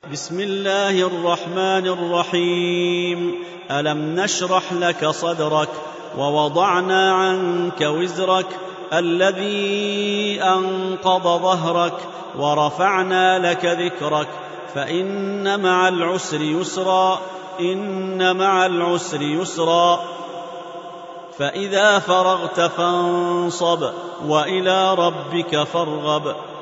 بسم الله الرحمن الرحيم. ألم نشرح لك صدرك ووضعنا عنك وزرك الذي أنقض ظهرك ورفعنا لك ذكرك فإن مع العسر يسرا إن مع العسر يسرا فإذا فرغت فانصب وإلى ربك فارغب